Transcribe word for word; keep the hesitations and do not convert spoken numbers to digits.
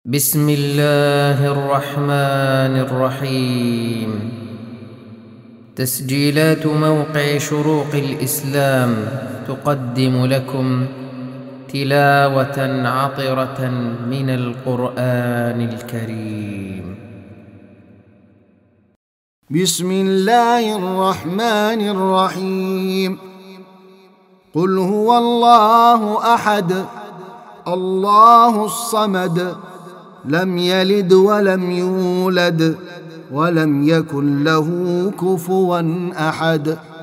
بسم الله الرحمن الرحيم. تسجيلات موقع شروق الإسلام تقدم لكم تلاوة عطرة من القرآن الكريم. بسم الله الرحمن الرحيم. قل هو الله أحد الله الصمد لم يلد ولم يولد ولم يكن له كفوا أحد.